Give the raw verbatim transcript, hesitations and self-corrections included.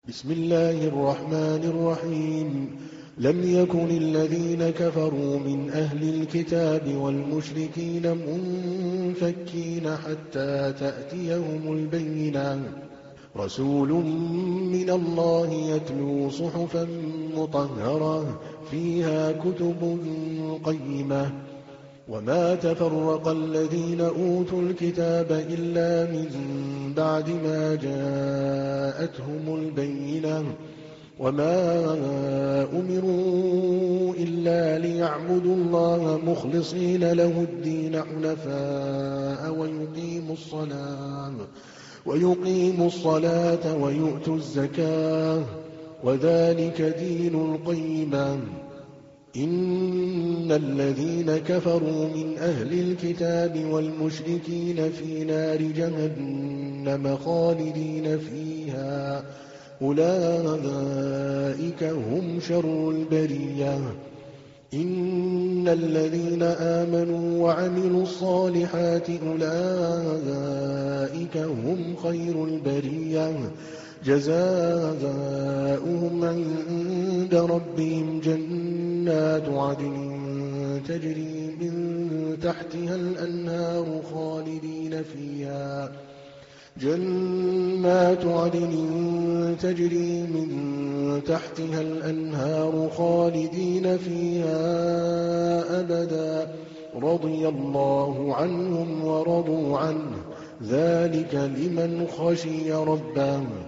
بسم الله الرحمن الرحيم لم يكن الذين كفروا من أهل الكتاب والمشركين منفكين حتى تأتيهم البينة رسول من الله يتلو صحفا مطهرة فيها كتب قيمة وما تفرق الذين أوتوا الكتاب إلا من بعد ما جاءتهم البينة وما أمروا إلا ليعبدوا الله مخلصين له الدين حنفاء ويقيموا الصلاة ويقيموا الصلاة ويؤتوا الزكاة وذلك دين القيمة إن الذين كفروا من أهل الكتاب والمشركين في نار جهنم خالدين فيها أولئك هم شر البرية إن الذين آمنوا وعملوا الصالحات أولئك هم خير البرية جزاؤهم عند ربهم جنات عدن تجري من تحتها الأنهار خالدين فيها جنات عدن تجري من تحتها الأنهار خالدين فيها أبدا رضي الله عنهم ورضوا عنه ذلك لمن خشي ربه